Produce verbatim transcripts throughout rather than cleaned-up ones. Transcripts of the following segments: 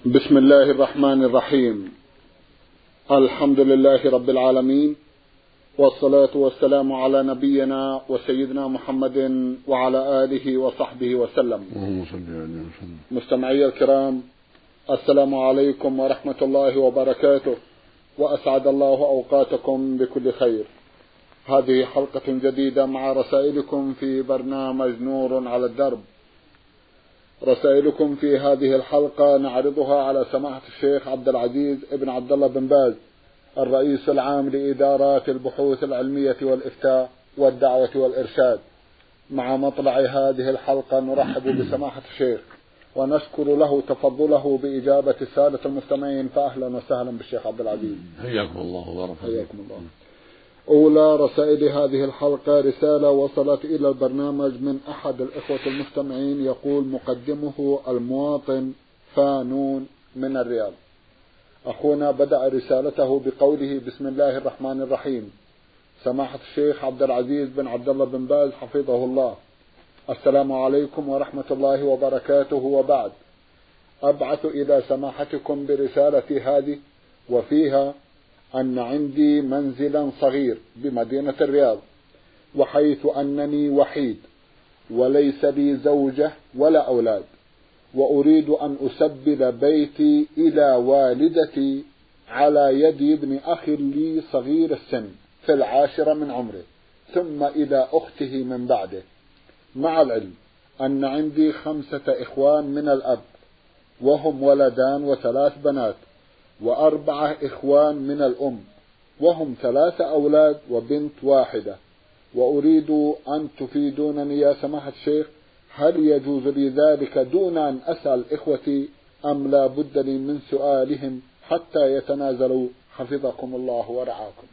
بسم الله الرحمن الرحيم. الحمد لله رب العالمين، والصلاة والسلام على نبينا وسيدنا محمد وعلى آله وصحبه وسلم. مستمعي الكرام، السلام عليكم ورحمة الله وبركاته، وأسعد الله أوقاتكم بكل خير. هذه حلقة جديدة مع رسائلكم في برنامج نور على الدرب. رسائلكم في هذه الحلقة نعرضها على سماحة الشيخ عبد العزيز ابن عبد الله بن باز، الرئيس العام لإدارات البحوث العلمية والإفتاء والدعوة والإرشاد. مع مطلع هذه الحلقة نرحب بسماحة الشيخ ونشكر له تفضله بإجابة السادة المستمعين، فأهلا وسهلا بالشيخ عبد العزيز. حياكم الله وبارك حياكم الله. أولى رسائل هذه الحلقة رسالة وصلت إلى البرنامج من أحد الإخوة المستمعين، يقول مقدمه المواطن فانون من الرياض. أخونا بدأ رسالته بقوله: بسم الله الرحمن الرحيم. سماحة الشيخ عبد العزيز بن عبد الله بن باز حفظه الله، السلام عليكم ورحمة الله وبركاته، وبعد. أبعث إلى سماحتكم برسالتي هذه وفيها أن عندي منزلا صغير بمدينة الرياض، وحيث أنني وحيد وليس لي زوجة ولا أولاد، وأريد أن أسبل بيتي إلى والدتي على يد ابن أخ لي صغير السن في العاشرة من عمره، ثم إلى أخته من بعده، مع العلم أن عندي خمسة إخوان من الأب، وهم ولدان وثلاث بنات، وأربعة إخوان من الأم، وهم ثلاثة أولاد وبنت واحدة. وأريد أن تفيدونني يا سماحة الشيخ، هل يجوز لي ذلك دون أن أسأل إخوتي، أم لا بد لي من سؤالهم حتى يتنازلوا؟ حفظكم الله ورعاكم.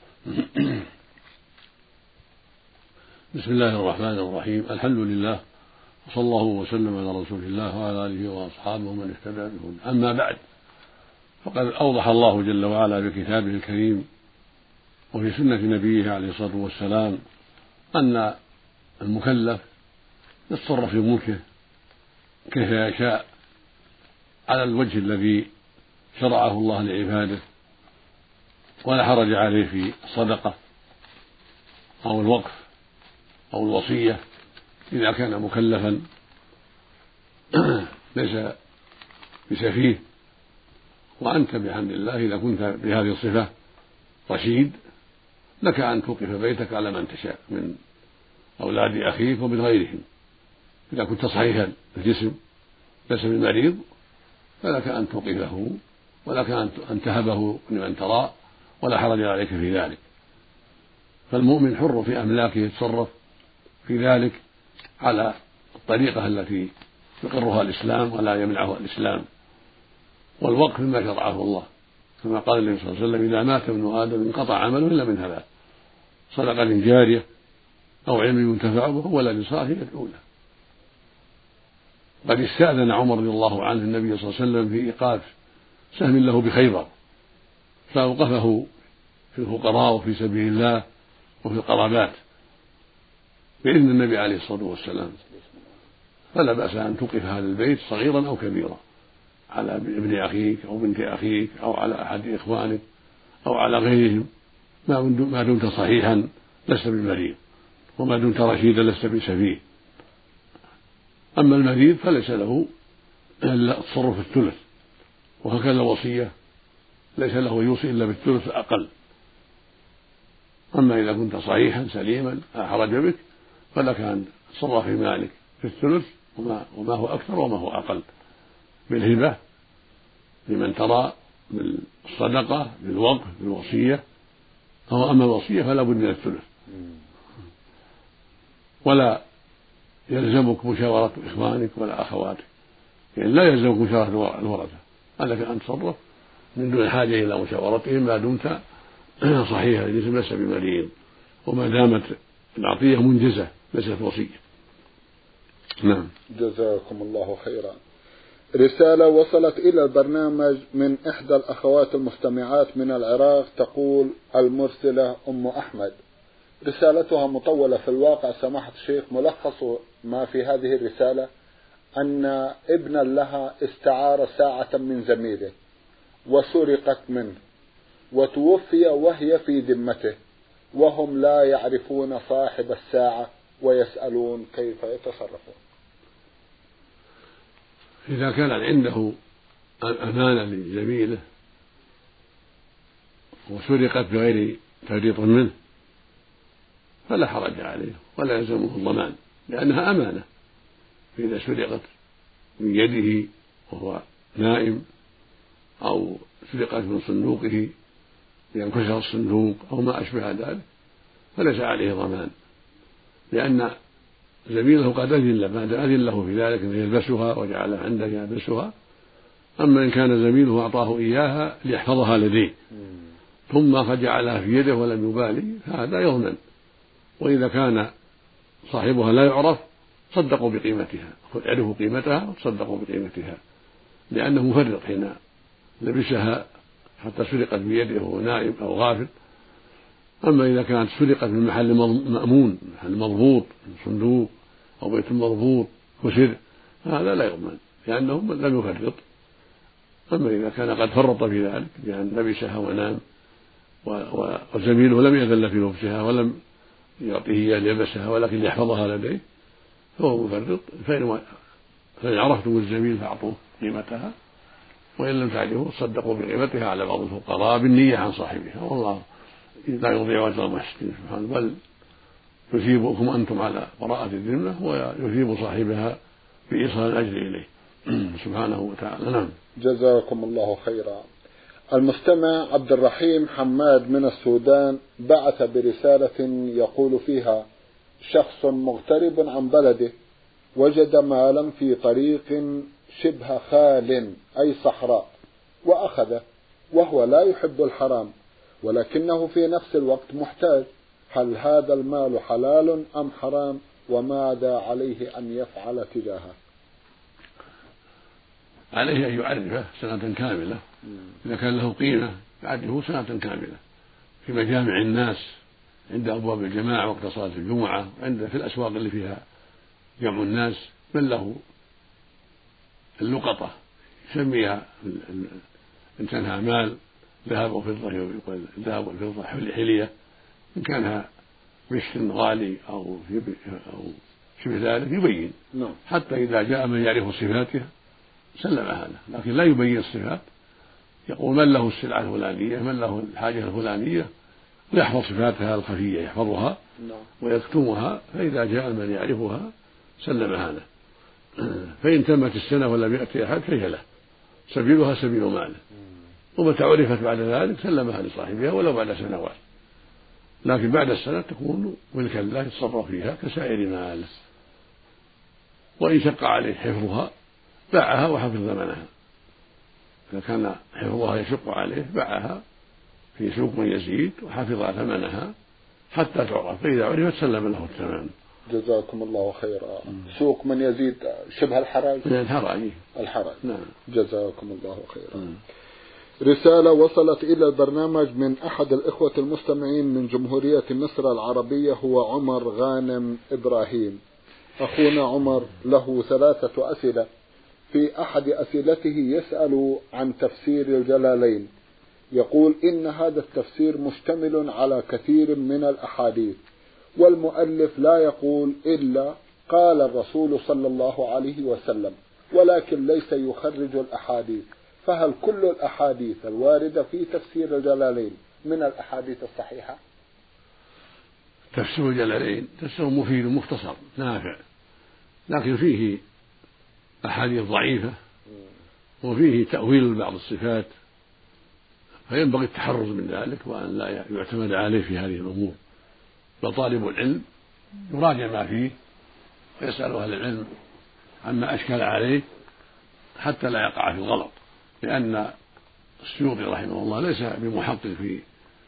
بسم الله الرحمن الرحيم. الحمد لله، وصلى الله وسلم على رسول الله وعلى آله وأصحابه من اهتدى بهداه. أما بعد، فقد أوضح الله جل وعلا بكتابه الكريم وفي سنة نبيه عليه الصلاة والسلام أن المكلف يتصرف في ملكه كيف يشاء على الوجه الذي شرعه الله لعباده، ولا حرج عليه في الصدقة أو الوقف أو الوصية إذا كان مكلفا ليس بسفيه. وأنت بحمد الله إذا كنت بهذه الصفة رشيد لك أن توقف بيتك على من تشاء من أولاد أخيك ومن غيرهم. إذا كنت صحيحا الجسم ليس بالمريض فلك أن توقفه، ولك أن تهبه لمن ترى، ولا حرج عليك في ذلك. فالمؤمن حر في أملاكه يتصرف في ذلك على الطريقة التي يقرها الإسلام ولا يمنعها الإسلام. والوقف مما شرعه الله، كما قال النبي صلى الله عليه وسلم: إذا مات ابن آدم انقطع عمله إلا من ثلاث: صدقة جارية، أو علم ينتفع به، ولد صالح يدعو له. قد استأذن عمر رضي الله عنه النبي صلى الله عليه وسلم في إيقاف سهم له بخيبر، فأوقفه في الفقراء وفي سبيل الله وفي القرابات بإذن النبي عليه الصلاة والسلام. فلا بأس أن توقف هذا البيت صغيرا أو كبيرا على ابن أخيك أو بنت أخيك أو على أحد إخوانك أو على غيرهم، ما دمت صحيحا لست بالمريض، وما دمت رشيدا لست بسفيه. أما المريض فليس له إلا التصرف الثلث، وهكذا الوصية ليس له يوصي إلا بالثلث الأقل. أما إذا كنت صحيحا سليما لا حرج بك فلك أن تصرف في مالك في الثلث، وما, وما هو أكثر وما هو أقل، بالهبة لمن ترى، بالصدقة، بالوقف، بالوصية. أو أما الوصية فلا بد من الثلث. ولا يلزمك مشاورة إخوانك ولا أخواتك، يعني لا يلزمك مشاورة الورثة، عليك أن تصرف من دون حاجة إلى مشاورتهم ما دمت صحيحا الجسم ليس بمريض، وما دامت العطية منجزة ليست وصية. نعم. جزاكم الله خيرا. رسالة وصلت إلى البرنامج من إحدى الأخوات المستمعات من العراق، تقول المرسلة أم أحمد. رسالتها مطولة في الواقع سماحة الشيخ. ملخص ما في هذه الرسالة أن ابنا لها استعار ساعة من زميله وسرقت منه وتوفي وهي في ذمته، وهم لا يعرفون صاحب الساعة ويسألون كيف يتصرفون. إذا كان عنده أمانة لزميله وسرقت بغير تفريط منه فلا حرج عليه ولا يلزمه الضمان، لأنها أمانة. فإذا سرقت من يده وهو نائم أو سرقت من صندوقه بأن الصندوق أو ما أشبه ذلك فليس عليه ضمان، لأن زميله قد أذن له بعد أذن له في ذلك أن يلبسها وجعلها عنده يلبسها. أما إن كان زميله أعطاه إياها ليحفظها لديه ثم فجعلها في يده ولم يبالي فهذا يضمن. وإذا كان صاحبها لا يعرف صدقوا بقيمتها، عرفوا قيمتها وصدقوا بقيمتها، لأنه مفرط حين لبسها حتى سرقت بيده وهو نائم أو غافل. أما إذا كانت سرقت من محل مأمون، محل مضبوط، من صندوق أو بيت مضبوط وسر، هذا لا يضمن لأنه لم يفرط. أما إذا كان قد فرط في ذلك بأن لبسها ونام وزميله لم يأذن في لبسها ولم يعطيه ليلبسها ولكن يحفظها لديه فهو مفرط، فإن عرفتم الزميل فأعطوه قيمتها، وإن لم تعرفوا صدقوا بقيمتها على بعض الفقراء بالنية عن صاحبها، والله لا يضيع أجر المحسنين سبحانه، بل يثيبكم أنتم على براءة الذمة ويثيب صاحبها بإيصال الأجر إليه سبحانه وتعالى. نعم. جزاكم الله خيرا. المستمع عبد الرحيم حماد من السودان بعث برسالة يقول فيها: شخص مغترب عن بلده وجد مالا في طريق شبه خال أي صحراء وأخذه، وهو لا يحب الحرام ولكنه في نفس الوقت محتاج، هل هذا المال حلال أم حرام؟ وماذا عليه أن يفعل تجاهه؟ عليه أن يعرفه سنة كاملة، إذا كان له قيمة يعرفه سنة كاملة في مجامع الناس، عند أبواب الجماعة وقت صلاة الجمعة، عند في الأسواق اللي فيها جمع الناس، من له اللقطة يسميها إن كانها مال ذهب وفضة، يقول الذهب والفضة حلية، إن كانها مشت غالي أو أو شبه ذلك يبين، حتى إذا جاء من يعرف صفاتها سلمها له، لكن لا يبين الصفات، يقول من له السلعة الفلانية، من له الحاجة الفلانية، ويحفظ صفاتها الخفية يحفظها ويكتمها، فإذا جاء من يعرفها سلمها له. فإن تمت السنة ولم يأتي أحد فهي له، سبيلها سبيل ماله، ومتى عرفت بعد ذلك سلمها لصاحبها ولو بعد سنوات، لكن بعد السنة تكون ملكا له يتصرف فيها كسائر ماله. وإن شق عليه حفظها باعها وحفظ ثمنها، إذا كان حفظها يشق عليه باعها في سوق من يزيد وحفظ ثمنها حتى تعرف، فإذا عرفت سلم له الثمن. جزاكم الله خيرا. سوق من يزيد شبه الحراج؟ الحراج. الحراج. نعم. جزاكم الله خيرا. م. رسالة وصلت إلى البرنامج من أحد الإخوة المستمعين من جمهورية مصر العربية، هو عمر غانم إبراهيم. أخونا عمر له ثلاثة أسئلة. في أحد أسئلته يسأل عن تفسير الجلالين، يقول إن هذا التفسير مشتمل على كثير من الأحاديث، والمؤلف لا يقول إلا قال الرسول صلى الله عليه وسلم، ولكن ليس يخرج الأحاديث، فهل كل الأحاديث الواردة في تفسير الجلالين من الأحاديث الصحيحة؟ تفسير الجلالين تفسير مفيد مختصر نافع، لكن فيه أحاديث ضعيفة وفيه تأويل بعض الصفات، فينبغي التحرز من ذلك وأن لا يعتمد عليه في هذه الأمور، فطالب العلم يراجع ما فيه ويسأل أهل العلم عما أشكل عليه حتى لا يقع في الغلط، لأن السيوطي رحمه الله ليس بمحقق في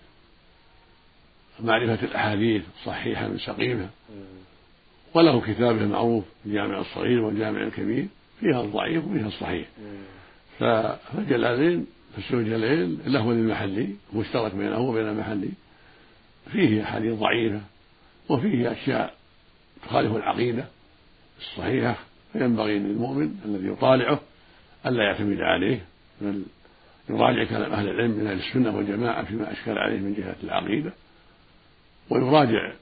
معرفة الأحاديث الصحيحة من سقيمة، وله كتابه معروف الجامع الصغير والجامع الكبير فيها الضعيف وفيها الصحيح. فالجلالين تفسير الجلالين له للمحلي مشترك بينه وبين المحلي، فيه أحاديث ضعيفة وفيه أشياء تخالف العقيدة الصحيحة فينبغي للمؤمن الذي يطالعه ألا يعتمد عليه، بل يراجع كلام أهل العلم من أهل السنة والجماعة فيما أشكل عليه من جهة العقيدة، ويراجع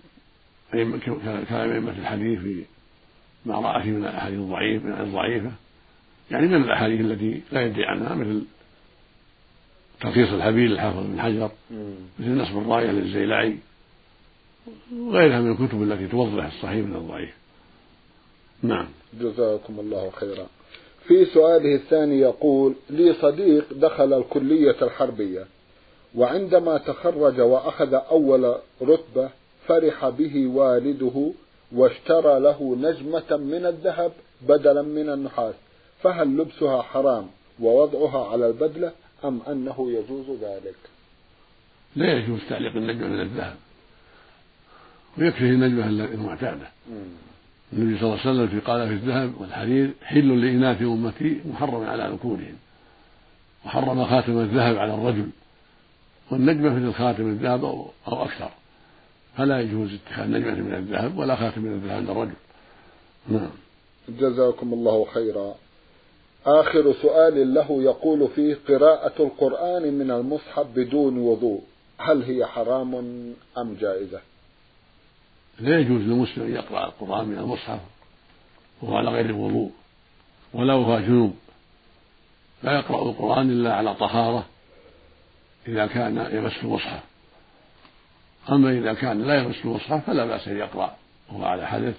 كلام أئمة الحديث فيما رأى فيه من الأحاديث الضعيفة من الضعيفة يعني من الأحاديث التي لا يدري عنها، مثل تلخيص الحبيل الحافظ بن حجر، مثل نصب الراية للزيلعي وغيرها من الكتب التي توضح الصحيح من الضعيف. نعم. جزاكم الله خيرا. في سؤاله الثاني يقول: لي صديق دخل الكلية الحربية، وعندما تخرج وأخذ أول رتبة فرح به والده واشترى له نجمة من الذهب بدلا من النحاس، فهل لبسها حرام ووضعها على البدلة أم أنه يجوز ذلك؟ لا يجوز تعليق النجمة من الذهب، ويكفيه النجمة المعتادة. النبي صلى الله عليه وسلم في قال في الذهب والحرير حل لإناث أمتي محرم على ذكورهم، وحرم خاتم الذهب على الرجل، والنجمة مثل خاتم الذهب أو أكثر، فلا يجوز اتخاذ نجمة من الذهب ولا خاتم من الذهب عند الرجل. نعم. جزاكم الله خيرا. آخر سؤال له يقول فيه: قراءة القرآن من المصحف بدون وضوء هل هي حرام أم جائزة؟ لا يجوز للمسلم أن يقرأ القرآن من المصحف وهو على غير الوضوء ولا هو جنوب، لا يقرأ القرآن إلا على طهارة إذا كان يمس المصحف، أما إذا كان لا يمس المصحف فلا بأس أن يقرأ وهو على حدث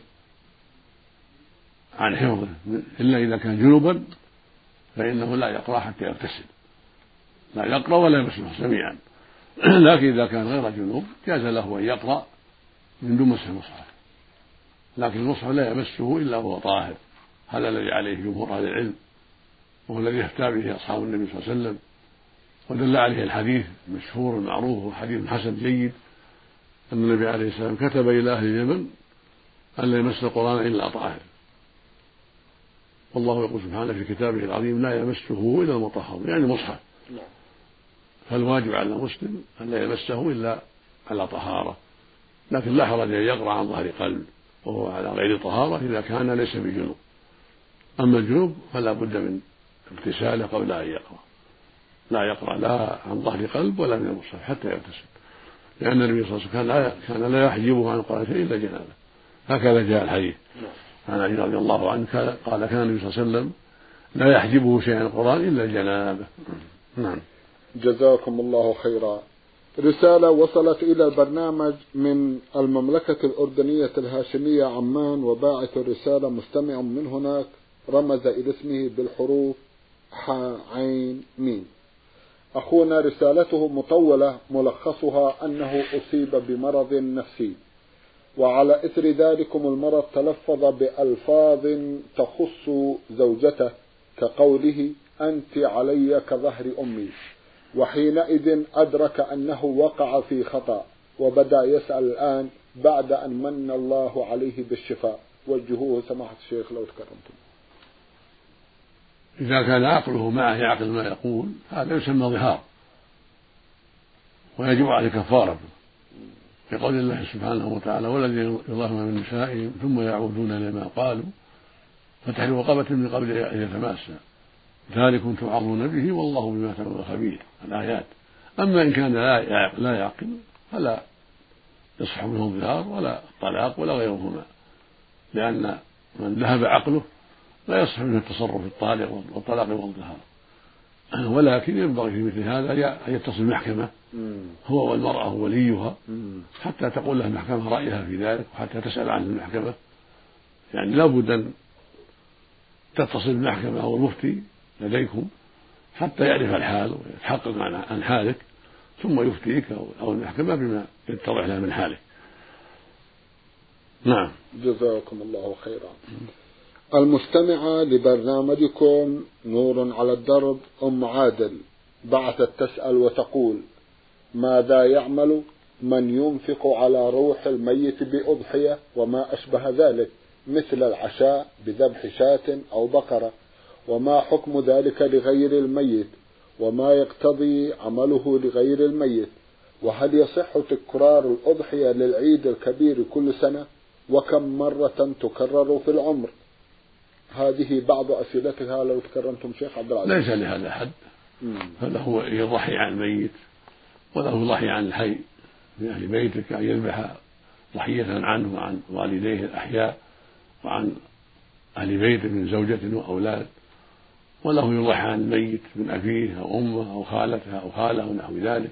عن حفظه، إلا إذا كان جنوبا فإنه لا يقرأ حتى يغتسل، لا يقرأ ولا يمس المصحف جميعا. لكن إذا كان غير جنوب جاز له أن يقرأ من دون مسح المصحف، لكن المصحف لا يمسه إلا هو طاهر، هذا الذي عليه جمهور أهل العلم، وهو الذي افتى به أصحاب النبي صلى الله عليه وسلم، ودل عليه الحديث المشهور المعروف وحديث حسن جيد أن النبي عليه السلام كتب إلى أهل اليمن أن لا يمس القرآن إلا طاهر، والله يقول سبحانه في كتابه العظيم: لا يمسه إلا المطهر، يعني المصحف. فالواجب على المسلم أن لا يمسه إلا على طهارة، لكن لا حرج أن يقرأ عن ظهر قلب وهو على غير طهارة إذا كان ليس بجنوب. أما الجنوب فلا بد من اغتساله قبل أن يقرأ، لا يقرأ لا عن ظهر قلب ولا من المصحف حتى يغتسل، لأن النبي صلى الله عليه وسلم كان لا يحجبه عن القرآن إلا جنابه، هكذا جاء الحديث عن علي رضي الله عنه قال: كان النبي صلى الله عليه وسلم لا يحجبه شيء عن القرآن إلا جنابه. نعم. جزاكم الله خيرا. رسالة وصلت إلى البرنامج من المملكة الأردنية الهاشمية عمان، وباعث الرسالة مستمع من هناك رمز إلى اسمه بالحروف ح عين ميم. أخونا رسالته مطولة، ملخصها أنه أصيب بمرض نفسي، وعلى إثر ذلكم المرض تلفظ بألفاظ تخص زوجته كقوله: أنت علي كظهر أمي، وحينئذ أدرك أنه وقع في خطأ، وبدأ يسأل الآن بعد أن من الله عليه بالشفاء. وجهوه سماحة الشيخ لو تكرمتم. إذا كان عقله معه يعقل ما يقول هذا يسمى ظهار، ويجب عليه كفارة بقول الله سبحانه وتعالى: والذين يظاهرون من نسائهم ثم يعودون لما قالوا فتحرير رقبة من قبل أن يتماسا ذلكم توعظون به والله بما تعملون خبير، الآيات. أما إن كان لا يعقل فلا يصح منه الظهار ولا الطلاق ولا غيرهما، لأن من ذهب عقله لا يصح منه التصرف في الطالق والطلاق والظهار، ولكن ينبغي في مثل هذا أن يتصل المحكمة هو والمرأة وليها حتى تقول له المحكمة رأيها في ذلك، وحتى تسأل عنه المحكمة، يعني لا بد أن تتصل المحكمة أو المفتي لديكم حتى يعرف الحال ويتحقق عن حالك، ثم يفتيك أو المحكمة بما يتضح لها من حالك. نعم. جزاكم الله خيرا. المستمعة لبرنامجكم نور على الدرب أم عادل بعثت تسأل وتقول: ماذا يعمل من ينفق على روح الميت بأضحية وما أشبه ذلك مثل العشاء بذبح شاة أو بقرة، وما حكم ذلك لغير الميت، وما يقتضي عمله لغير الميت، وهل يصح تكرار الأضحية للعيد الكبير كل سنة، وكم مرة تكرر في العمر؟ هذه بعض أسئلتها لو تكرمتم شيخ عبد العزيز. ليس لهذا حد، فله يضحي عن الميت وله يضحي عن الحي من أهل بيته، كأن يذبح ضحية عنه وعن والديه الأحياء وعن أهل بيته من زوجة وأولاد، وله يضحي عن الميت من أبيه أو أمه أو خالته أو خاله ونحو ذلك،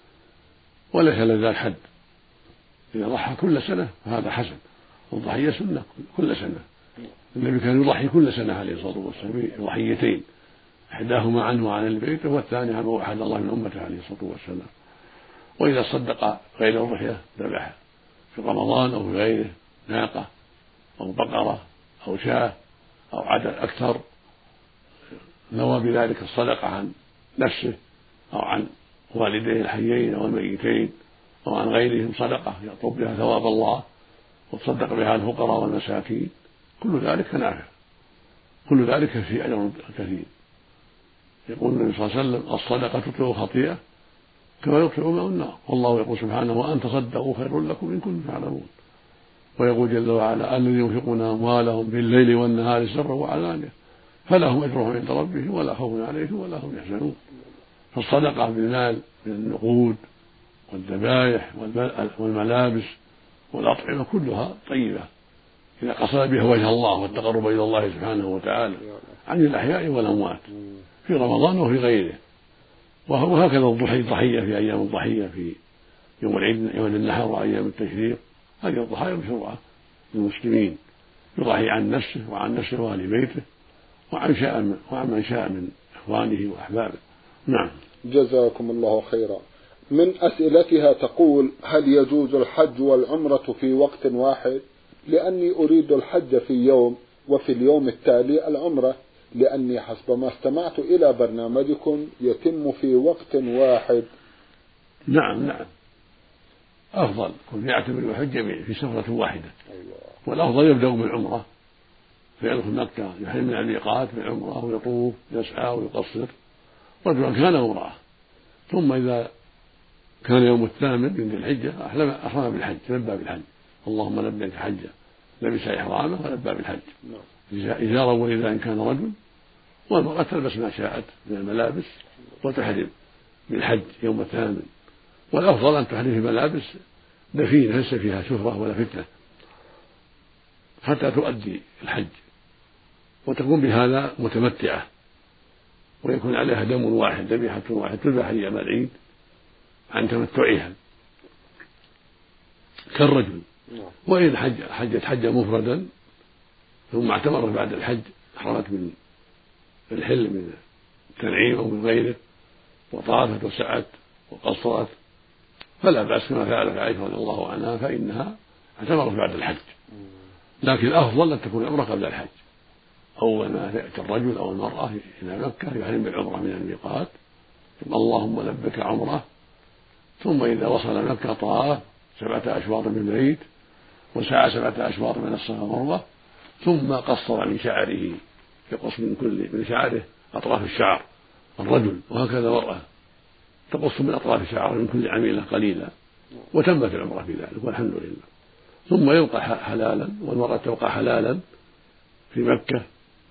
وليس لذلك حد. إذا ضحى كل سنة فهذا حسن، والضحية سنة كل سنة. النبي كان يضحي كل سنة عليه الصلاة والسلام بضحيتين، إحداهما عنه وعن أهل بيته، والثاني عن أحد الله من أمته عليه الصلاة والسلام. وإذا صدق غير الضحية ذبح في رمضان أو في غيره ناقة أو بقرة أو شاة أو عدد أكثر، نوى بذلك الصدقة عن نفسه أو عن والديه الحيين أو الميتين أو عن غيرهم صدقة يطلب بها ثواب الله وتصدق بها الفقراء والمساكين، كل ذلك نافع، كل ذلك في أجر كثير. يقول النبي صلى الله عليه وسلم: الصدقة تطفئ خطيئة كما يطفئ ماء النار، والله يقول سبحانه: وأن تصدقوا خير لكم إن كنتم تعلمون. ويقول جل وعلا: الذين ينفقون أموالهم بالليل والنهار سرا وعلانية فلهم أجرهم عند ربهم ولا خوف عليهم ولا هم يحزنون. فالصدقة بالمال من النقود والذبائح والملابس والأطعمة كلها طيبة إذا قصد بها وجه الله والتقرب إلى الله سبحانه وتعالى عن الأحياء والأموات في رمضان وفي غيره. وهكذا الضحية في أيام الضحية في يوم العيد يوم النحر وأيام التشريق، هذه الضحايا مشروعة للمسلمين، يضحي عن نفسه وعن نفسه وأهل بيته وعن شاء وعن من شاء من إخوانه وأحبابه. نعم. جزاكم الله خيرا. من أسئلتها تقول: هل يجوز الحج والعمرة في وقت واحد؟ لأني أريد الحج في يوم وفي اليوم التالي العمرة، لأني حسب ما استمعت إلى برنامجكم يتم في وقت واحد. نعم نعم، أفضل كن يعتمر الحج في سفرة واحدة. أيوة. والأفضل يبدأ بالعمرة فيدخل مكة يحرم من الميقات بالعمرة ويطوف يسعى ويقصر رجلا كان وامرأة، ثم إذا كان يوم الثامن من ذي الحجة أحرم بالحج، لبى بالحج: اللهم لبيك حجا، لبس إحرامه ولبى بالحج إزارا وإذا إن كان رجل، والمرأة تلبس ما شاءت من الملابس وتحرم بالحج يوم الثامن. والأفضل أن تحرم في ملابس دفينة ليس فيها شهرة ولا فتنة حتى تؤدي الحج، وتكون بهذا متمتعة، ويكون عليها دم واحد ذبيحة واحد تذبح أيام العيد عن تمتعها كالرجل. وإن حج حجت حجا مفردا ثم اعتمرت بعد الحج، أحرمت من الحل من التنعيم أو من غيره وطافت وسعت وقصرت فلا بأس كما فعلت عائشة رضي الله عنها، فإنها اعتمرت بعد الحج. لكن الأفضل أن تكون العمرة قبل الحج. أول ما يأتي الرجل أو المرأة إلى مكة يحرم بالعمرة من الميقات، ثم اللهم لبك عمرة، ثم إذا وصل مكة طاف سبعة أشواط من البيت وسعى سبعة أشواط من الصفا والمروة، ثم قصر من شعره، يقص من كل من شعره أطراف الشعر الرجل، وهكذا المرأة تقص من أطراف شعره من كل عميلة قليلا، وتمت العمرة في ذلك والحمد لله. ثم يبقى حلالا، والمرأة تبقى حلالا في مكة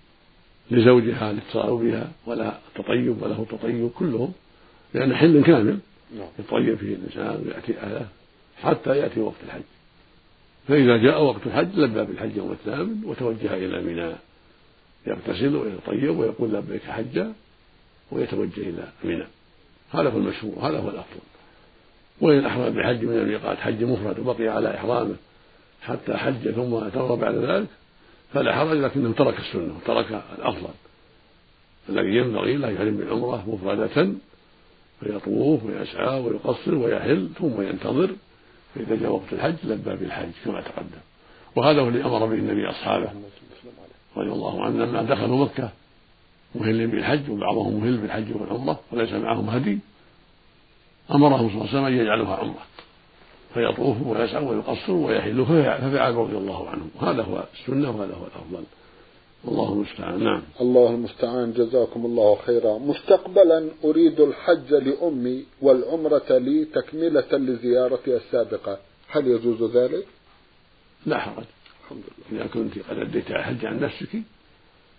لزوجها لاتصال بها ولا تطيب وله تطيب كلهم، لأن حل كامل يطيب فيه الإنسان ويأتي أهله حتى يأتي وقت الحج. فإذا جاء وقت الحج لبى بالحج يوم الثامن وتوجه إلى منى، يغتسل ويطيب ويقول لبيك حجا ويتوجه إلى منى. هذا هو المشهور، هذا هو الأفضل. وإن أحرم بحج من الميقات حج مفرد وبقي على إحرامه حتى حج ثم اعتمر بعد ذلك فلا حرج، لكنه ترك السنة وترك الأفضل الذي ينبغي له يحرم بالعمرة مفردة فيطوف ويسعى ويقصر ويحل ثم ينتظر، فإذا جاء وقت الحج لبى بالحج كما تقدم. وهذا هو الذي أمر به النبي أصحابه رضي الله عنهم لما دخلوا مكة مهل بالحج وبعضهم مهل بالحج والعمرة وليس معهم هدي، أمرهم صلى الله عليه وسلم أن يجعلوها عمرة فيطوفوا ويسعوا ويقصروا ويحلوا، ففعل رضي الله عنهم. هذا هو السنة وهذا هو الأفضل، والله المستعان. نعم. الله المستعان. جزاكم الله خيرا. مستقبلا أريد الحج لأمي والعمرة لي تكملة لزيارتي السابقة، هل يجوز ذلك؟ لا حرج، الحمد لله. إذا كنت قد أديت الحج عن نفسك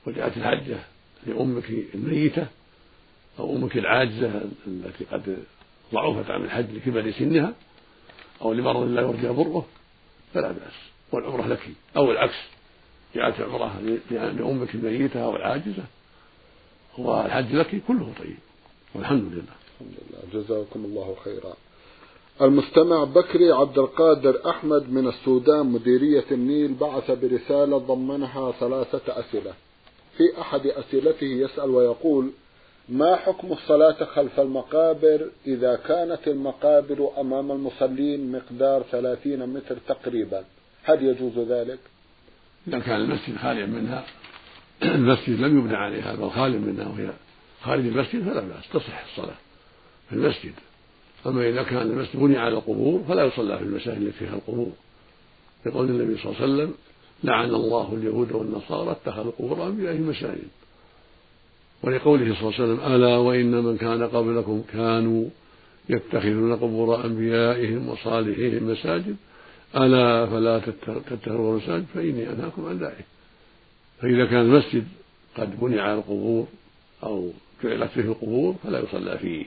وجاءت الحجة لأمك الميتة أو أمك العاجزة التي قد ضعفت عن الحج لكبر سنها أو لمرض لا يرجى بره فلا بأس، والعمرة لك، أو العكس جاءت عمرة لأمك الميتة أو العاجزة والحج لك، كله طيب والحمد لله. الحمد لله، جزاكم الله خيرا. المستمع بكري عبد القادر أحمد من السودان مديرية النيل بعث برسالة ضمنها ثلاثة أسئلة. في أحد أسئلته يسأل ويقول: ما حكم الصلاة خلف المقابر إذا كانت المقابر أمام المصلين مقدار ثلاثين متر تقريبا، هل يجوز ذلك؟ إذا كان المسجد خاليا منها، المسجد لم يبنى عليها بل خال منها وهي خارج المسجد فلا بأس، تصح الصلاة في المسجد. أما إذا كان المسجد بني على القبور فلا يصلى في المساجد التي فيها القبور، يقول النبي صلى الله عليه وسلم: لعن الله اليهود والنصارى اتخذوا قبور أنبيائهم مساجد. ولقوله صلى الله عليه وسلم: ألا وإن من كان قبلكم كانوا يتخذون قبور أنبيائهم وصالحيهم مساجد ألا فلا تتخذوا مساجد فإني أنهاكم عن ذلك. فإذا كان المسجد قد بني على القبور أو جعلت فيه القبور فلا يصلى فيه.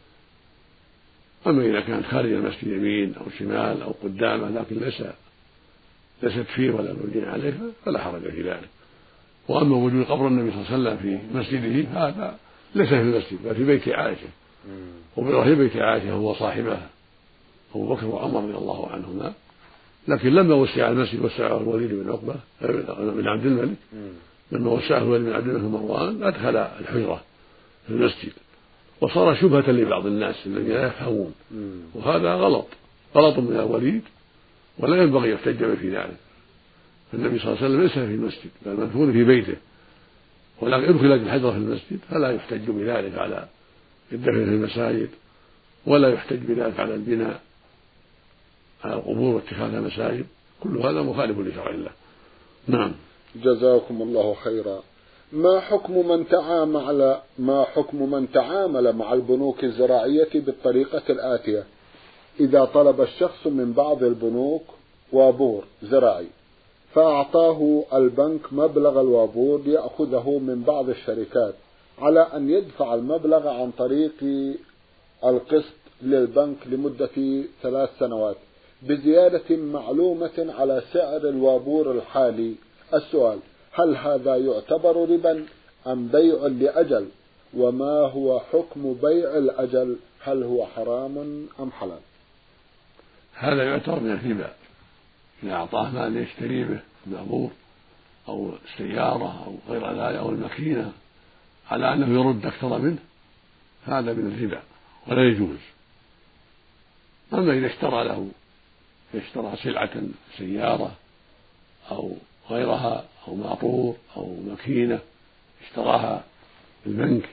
أما إذا كانت خارج المسجد يمين أو شمال أو قدامه لكن ليس ليست فيه ولا مبني عليه فلا حرج في ذلك. وأما وجود قبر النبي صلى الله عليه وسلم في مسجده هذا ليس في المسجد بل في بيت عائشة، وفي بيت عائشة هو صاحبها أبو بكر وعمر رضي الله عنهما، لكن لما وسع المسجد وسعه الوليد بن عقبة بن عبد الملك، لما وسعه الوليد بن عبد الملك مروان أدخل الحجرة في المسجد وصار شبهة لبعض الناس الذين لا يفهمون، وهذا غلط غلط من الوليد ولا ينبغي يحتج في ذلك. فالنبي صلى الله عليه وسلم ليس في المسجد بل مدفون في بيته، ولكن أدخلت الحجرة في المسجد فلا يحتج بذلك على الدفن في المساجد، ولا يحتج بذلك على البناء على القبور واتخاذها مساجد، كل هذا مخالف لشرع الله. نعم. جزاكم الله خيرا. ما حكم من تعامل ما حكم من تعامل مع البنوك الزراعية بالطريقة الآتية: إذا طلب الشخص من بعض البنوك وابور زراعي فأعطاه البنك مبلغ الوابور ليأخذه من بعض الشركات على أن يدفع المبلغ عن طريق القسط للبنك لمدة ثلاث سنوات بزيادة معلومة على سعر الوابور الحالي، السؤال: هل هذا يعتبر ربا أم بيع لأجل؟ وما هو حكم بيع الأجل؟ هل هو حرام أم حلال؟ هذا يعتبر من الربا إذا أعطاه مال يشتري به الوابور أو السيارة أو غير ذلك أو الماكينة على أنه يرد أكثر منه، هذا من الربا ولا يجوز. أما إذا اشترى له اشترى سلعة سيارة أو غيرها أو ماطور أو ماكينة اشتراها البنك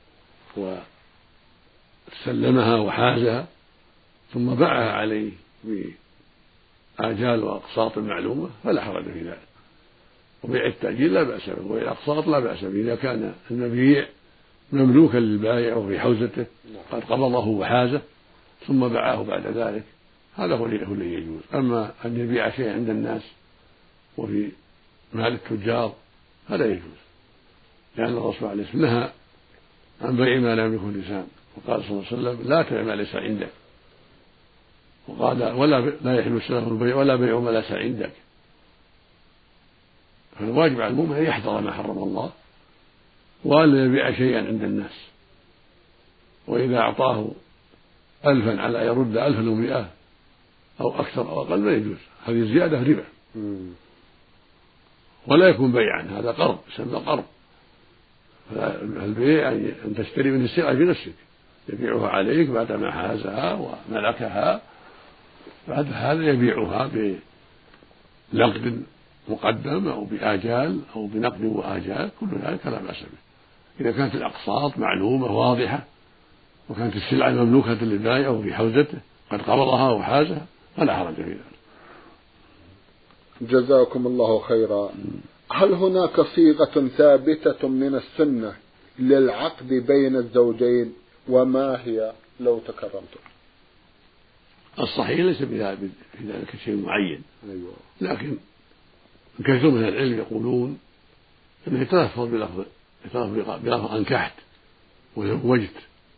وسلمها وحازها ثم باعها عليه بآجال وأقساط معلومة فلا حرج في ذلك. وبيع التأجيل لا بأس به، وبيع الأقساط لا بأس به إذا كان المبيع مملوكا للبائع وفي حوزته قد قبضه وحازه ثم باعه بعد ذلك، هذا هو الذي يجوز. أما أن يبيع شيء عند الناس وفي مال التجار هذا يجوز، لأن الرسول عليه الصلاة والسلام نهى عن بيع ما لا يملكه الإنسان، وقال صلى الله عليه وسلم: لا تبع ما ليس عندك، وقال: ولا لا يحل السلف البيع ولا بيع ما ليس عندك. فالواجب على المؤمن أن يحذر ما حرم الله وألا يبيع شيئا عند الناس، وإذا أعطاه ألفا على يرد ألفا ومئة أو أكثر أو أقل لا يجوز، هذه الزيادة ربا ولا يكون بيعا، هذا قرض يسمى قرض. فالبيع أن تشتري منه السلعة بنفسك يبيعها عليك بعدما حازها وملكها، بعد هذا يبيعها بنقد مقدم أو بآجال أو بنقد وآجال، كل ذلك لا بأس به إذا كانت الأقساط معلومة واضحة وكانت السلعة مملوكة للبائع وفي حوزته قد قبضها وحازها فلا حرج في ذلك. جزاكم الله خيرا. هل هناك صيغة ثابتة من السنة للعقد بين الزوجين، وما هي لو تكرمتم؟ الصحيح ليس في ذلك شيء معين، لكن كثير من العلم يقولون أنه يتلفظ بلفظ يتلفظ بلفظ أنكحت وزوجت،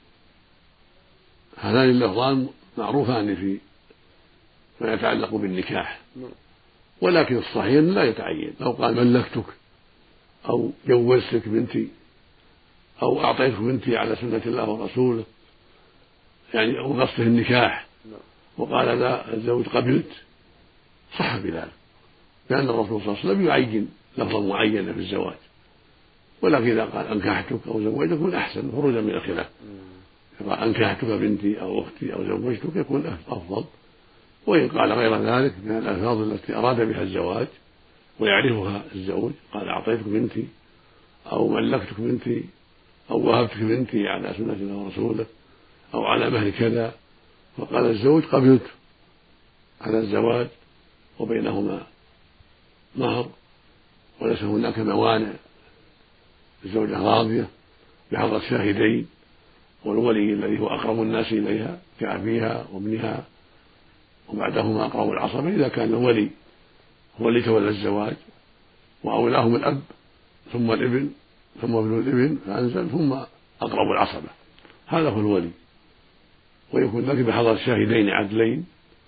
هذان اللفظان معروفان في ما يتعلق بالنكاح، ولكن الصحيح لا يتعين. لو قال ملكتك أو جوزتك بنتي أو أعطيتك بنتي على سنة الله ورسوله، يعني أو قصده النكاح، وقال لا الزوج قبلت، صح بذلك، لأن الرسول صلى الله عليه وسلم يعين لفظا معينا في الزواج. ولكن إذا قال أنكحتك أو زوجتك يكون أحسن خروجا من الخلاف. إذا أنكحتك بنتي أو أختي أو زوجتك يكون أفضل. وإن قال غير ذلك من الألفاظ التي أراد بها الزواج ويعرفها الزوج، قال أعطيتك بنتي أو ملكتك بنتي أو وهبتك بنتي على سنة الله ورسوله أو على مهر كذا، فقال الزوج قبلت على الزواج وبينهما مهر وليس هناك موانع، الزوجة راضية بحضرة شاهدين والولي الذي هو أقرب الناس إليها كأبيها وابنها وبعدهما أقرب العصبة، إذا كان الولي هو اللي تولى الزواج وأولاهم الأب ثم الابن ثم ابن الابن فأنزل ثم أقرب العصبة، هذا هو الولي. ويكون ذلك بحضرة شاهدين عدلين،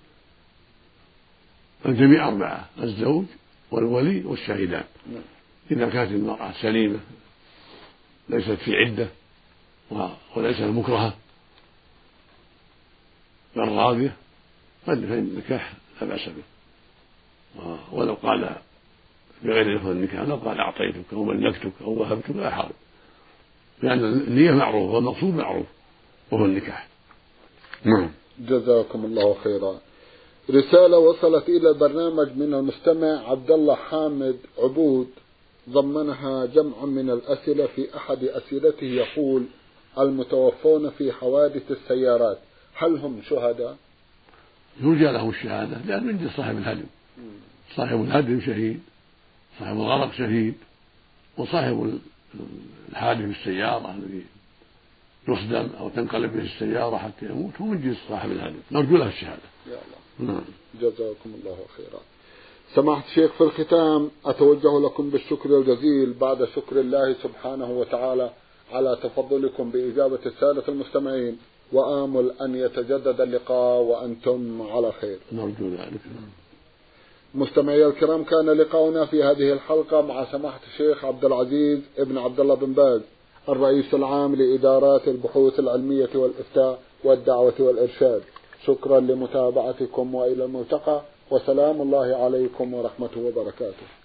الجميع أربعة، الزوج والولي والشاهدان. إذا كانت المرأة سليمة ليست في عدة وليست مكرهة بل راضية فإن النكاح لا بأس به. ولو قال بغير لفظ النكاح، لو قال أعطيتك أو ملكتك أو وهبتك لا حرج، لأن النية معروفة والمقصود معروف وهو النكاح. نعم. جزاكم الله خيرا. رسالة وصلت إلى البرنامج من المستمع عبد الله حامد عبود، ضمنها جمع من الأسئلة. في أحد أسئلته يقول: المتوفون في حوادث السيارات هل هم شهداء؟ يرجى لهم الشهادة، لأن من جنس صاحب الهدم، صاحب الهدم شهيد، صاحب الغرق شهيد، وصاحب الحادث بالسيارة الذي يصدم أو تنقلب به السيارة حتى يموت هو من جنس صاحب الهدم، نرجو له الشهادة. يا الله. نعم. جزاكم الله خيرا. سماحة الشيخ، في الختام أتوجه لكم بالشكر الجزيل بعد شكر الله سبحانه وتعالى على تفضلكم بإجابة السادة المستمعين، وآمل أن يتجدد اللقاء وأنتم على خير. نرجو ذلك. مستمعي الكرام، كان لقاؤنا في هذه الحلقة مع سماحة الشيخ عبد العزيز ابن عبد الله بن باز، الرئيس العام لإدارات البحوث العلمية والإفتاء والدعوة والإرشاد. شكرا لمتابعتكم وإلى الملتقى، وسلام الله عليكم ورحمته وبركاته.